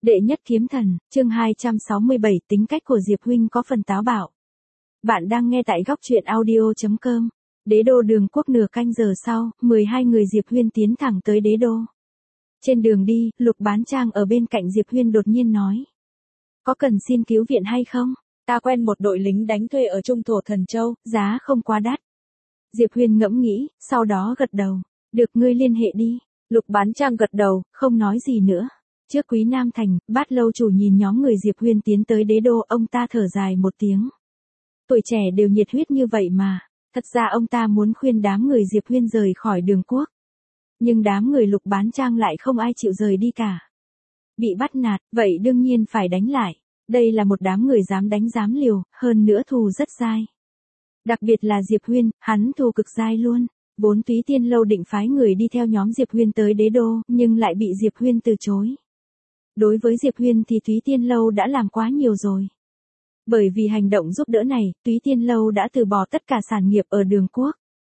Đệ nhất kiếm thần, chương 267, tính cách của Diệp huynh có phần táo bạo. Bạn đang nghe tại góc truyện audio.com. Đế đô Đường Quốc nửa canh giờ sau, 12 người Diệp Huyên tiến thẳng tới đế đô. Trên đường đi, Lục Bán Trang ở bên cạnh Diệp Huyên đột nhiên nói. Có cần xin cứu viện hay không? Ta quen một đội lính đánh thuê ở Trung Thổ Thần Châu, giá không quá đắt. Diệp Huyên ngẫm nghĩ, sau đó gật đầu. Được, ngươi liên hệ đi. Lục Bán Trang gật đầu, không nói gì nữa. Trước Quý Nam Thành, Bát lâu chủ nhìn nhóm người Diệp Huyên tiến tới đế đô, ông ta thở dài một tiếng. Tuổi trẻ đều nhiệt huyết như vậy mà. Thật ra ông ta muốn khuyên đám người Diệp Huyên rời khỏi Đường Quốc. Nhưng đám người Lục Bán Trang lại không ai chịu rời đi cả. Bị bắt nạt, vậy đương nhiên phải đánh lại. Đây là một đám người dám đánh dám liều, hơn nữa thù rất dai. Đặc biệt là Diệp Huyên, hắn thù cực dai luôn. Vốn Túy Tiên Lâu định phái người đi theo nhóm Diệp Huyên tới đế đô, nhưng lại bị Diệp Huyên từ chối. Đối với Diệp Huyên thì Túy Tiên Lâu đã làm quá nhiều rồi. Bởi vì hành động giúp đỡ này, Túy Tiên Lâu đã từ bỏ tất cả sản nghiệp ở Đường Quốc.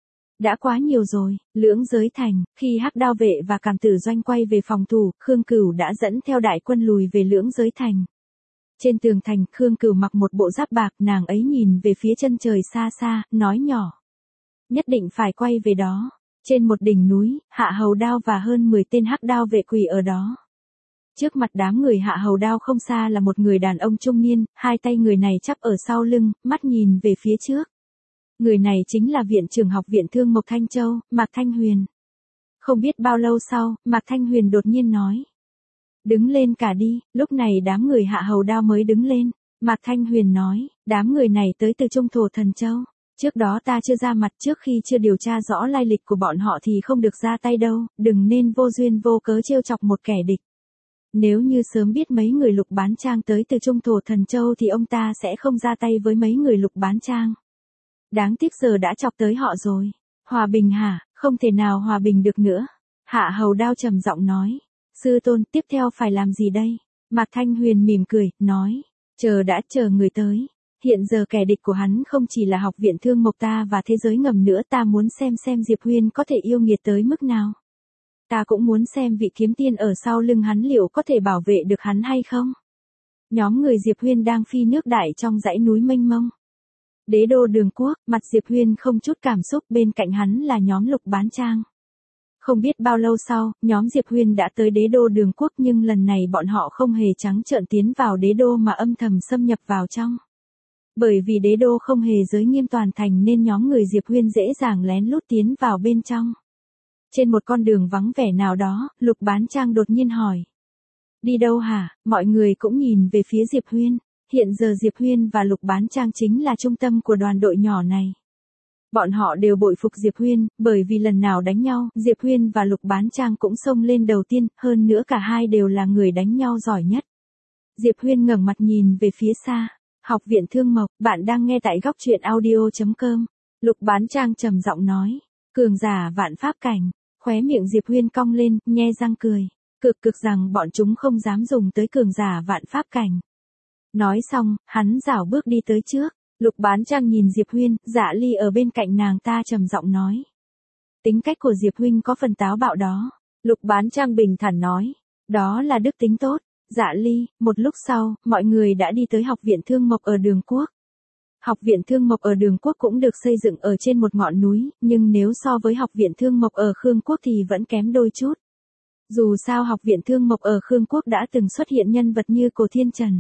Đã quá nhiều rồi. Lưỡng Giới Thành, khi Hắc Đao Vệ và Cảm Tử Doanh quay về phòng thủ, Khương Cửu đã dẫn theo đại quân lùi về Lưỡng Giới Thành. Trên tường thành, Khương Cửu mặc một bộ giáp bạc, nàng ấy nhìn về phía chân trời xa xa, nói nhỏ. Nhất định phải quay về đó. Trên một đỉnh núi, Hạ Hầu Đao và hơn 10 tên Hắc Đao Vệ quỳ ở đó. Trước mặt đám người Hạ Hầu Đao không xa là một người đàn ông trung niên, hai tay người này chắp ở sau lưng, mắt nhìn về phía trước. Người này chính là Viện trưởng Học viện Thương Mộc Thanh Châu, Mạc Thanh Huyền. Không biết bao lâu sau, Mạc Thanh Huyền đột nhiên nói. Đứng lên cả đi. Lúc này đám người Hạ Hầu Đao mới đứng lên. Mạc Thanh Huyền nói, đám người này tới từ Trung Thổ Thần Châu. Trước đó ta chưa ra mặt, trước khi chưa điều tra rõ lai lịch của bọn họ thì không được ra tay đâu, đừng nên vô duyên vô cớ trêu chọc một kẻ địch. Nếu như sớm biết mấy người Lục Bán Trang tới từ Trung Thổ Thần Châu thì ông ta sẽ không ra tay với mấy người Lục Bán Trang. Đáng tiếc giờ đã chọc tới họ rồi. Hòa bình hả? Không thể nào hòa bình được nữa. Hạ Hầu Đao trầm giọng nói. Sư tôn, tiếp theo phải làm gì đây? Mạc Thanh Huyền mỉm cười, nói. Chờ người tới. Hiện giờ kẻ địch của hắn không chỉ là Học viện Thương Mộc ta và thế giới ngầm nữa, ta muốn xem Diệp Huyên có thể yêu nghiệt tới mức nào. Ta cũng muốn xem vị kiếm tiên ở sau lưng hắn liệu có thể bảo vệ được hắn hay không. Nhóm người Diệp Huyên đang phi nước đại trong dãy núi mênh mông. Đế đô Đường Quốc, mặt Diệp Huyên không chút cảm xúc, bên cạnh hắn là nhóm Lục Bán Trang. Không biết bao lâu sau, nhóm Diệp Huyên đã tới đế đô Đường Quốc, nhưng lần này bọn họ không hề trắng trợn tiến vào đế đô mà âm thầm xâm nhập vào trong. Bởi vì đế đô không hề giới nghiêm toàn thành nên nhóm người Diệp Huyên dễ dàng lén lút tiến vào bên trong. Trên một con đường vắng vẻ nào đó, Lục Bán Trang đột nhiên hỏi. Đi đâu hả? Mọi người cũng nhìn về phía Diệp Huyên. Hiện giờ Diệp Huyên và Lục Bán Trang chính là trung tâm của đoàn đội nhỏ này. Bọn họ đều bội phục Diệp Huyên, bởi vì lần nào đánh nhau, Diệp Huyên và Lục Bán Trang cũng xông lên đầu tiên, hơn nữa cả hai đều là người đánh nhau giỏi nhất. Diệp Huyên ngẩng mặt nhìn về phía xa. Học viện Thương Mộc, bạn đang nghe tại góc truyện audio.com. Lục Bán Trang trầm giọng nói. Cường giả vạn pháp cảnh. Khóe miệng Diệp Huyên cong lên, nhe răng cười. Cực rằng bọn chúng không dám dùng tới cường giả vạn pháp cảnh. Nói xong, hắn rảo bước đi tới trước. Lục Bán Trang nhìn Diệp Huyên, Dạ Ly ở bên cạnh nàng ta trầm giọng nói. Tính cách của Diệp huynh có phần táo bạo đó. Lục Bán Trang bình thản nói. Đó là đức tính tốt. Dạ Ly, một lúc sau, mọi người đã đi tới Học viện Thương Mộc ở Đường Quốc. Học viện Thương Mộc ở Đường Quốc cũng được xây dựng ở trên một ngọn núi, nhưng nếu so với Học viện Thương Mộc ở Khương Quốc thì vẫn kém đôi chút. Dù sao Học viện Thương Mộc ở Khương Quốc đã từng xuất hiện nhân vật như Cổ Thiên Trần.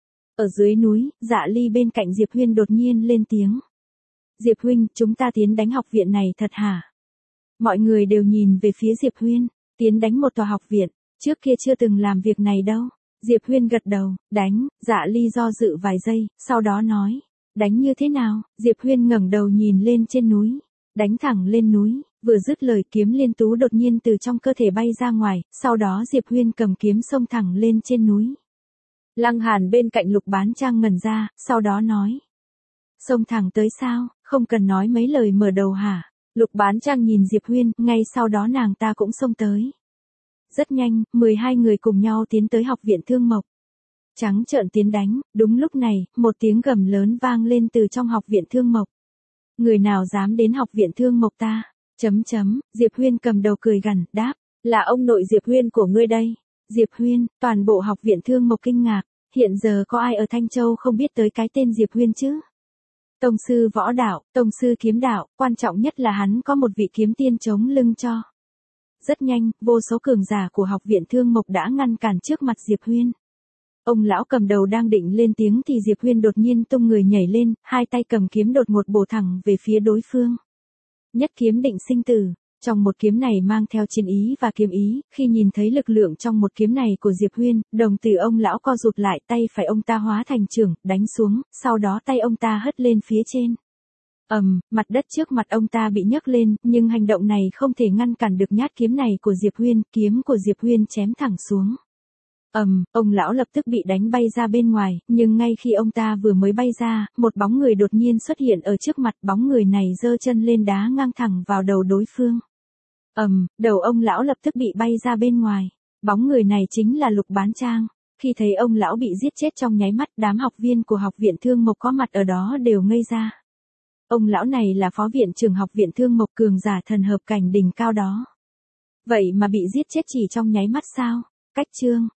Ở dưới núi, Dạ Ly bên cạnh Diệp Huyên đột nhiên lên tiếng. Diệp huynh, chúng ta tiến đánh học viện này thật hả? Mọi người đều nhìn về phía Diệp Huyên. Tiến đánh một tòa học viện, trước kia chưa từng làm việc này đâu. Diệp Huyên gật đầu, đánh. Dạ Ly do dự vài giây, sau đó nói. Đánh như thế nào? Diệp Huyên ngẩng đầu nhìn lên trên núi. Đánh thẳng lên núi. Vừa dứt lời, kiếm liên tú đột nhiên từ trong cơ thể bay ra ngoài, sau đó Diệp Huyên cầm kiếm xông thẳng lên trên núi. Lăng Hàn bên cạnh Lục Bán Trang ngẩn ra, sau đó nói. Xông thẳng tới sao? Không cần nói mấy lời mở đầu hả? Lục Bán Trang nhìn Diệp Huyên, ngay sau đó nàng ta cũng xông tới. Rất nhanh, 12 người cùng nhau tiến tới Học viện Thương Mộc. Trắng trợn tiến đánh, đúng lúc này, một tiếng gầm lớn vang lên từ trong Học viện Thương Mộc. Người nào dám đến Học viện Thương Mộc ta? Diệp Huyên cầm đầu cười gằn, đáp, là ông nội Diệp Huyên của ngươi đây. Diệp Huyên, toàn bộ học viện Thương Mộc kinh ngạc, hiện giờ có ai ở Thanh Châu không biết tới cái tên Diệp Huyên chứ? Tông sư võ đạo, tông sư kiếm đạo, quan trọng nhất là hắn có một vị kiếm tiên chống lưng cho. Rất nhanh, vô số cường giả của học viện Thương Mộc đã ngăn cản trước mặt Diệp Huyên. Ông lão cầm đầu đang định lên tiếng thì Diệp Huyên đột nhiên tung người nhảy lên, hai tay cầm kiếm đột ngột bổ thẳng về phía đối phương. Nhất kiếm định sinh tử, trong một kiếm này mang theo chiến ý và kiếm ý, khi nhìn thấy lực lượng trong một kiếm này của Diệp Huyên, đồng tử ông lão co rụt lại, tay phải ông ta hóa thành chưởng, đánh xuống, sau đó tay ông ta hất lên phía trên. Mặt đất trước mặt ông ta bị nhấc lên, nhưng hành động này không thể ngăn cản được nhát kiếm này của Diệp Huyên, kiếm của Diệp Huyên chém thẳng xuống. Ông lão lập tức bị đánh bay ra bên ngoài, nhưng ngay khi ông ta vừa mới bay ra, một bóng người đột nhiên xuất hiện ở trước mặt, bóng người này giơ chân lên đá ngang thẳng vào đầu đối phương. Đầu ông lão lập tức bị bay ra bên ngoài. Bóng người này chính là Lục Bán Trang. Khi thấy ông lão bị giết chết trong nháy mắt, đám học viên của học viện Thương Mộc có mặt ở đó đều ngây ra. Ông lão này là phó viện trưởng học viện Thương Mộc, cường giả thần hợp cảnh đỉnh cao đó. Vậy mà bị giết chết chỉ trong nháy mắt sao? Cách chương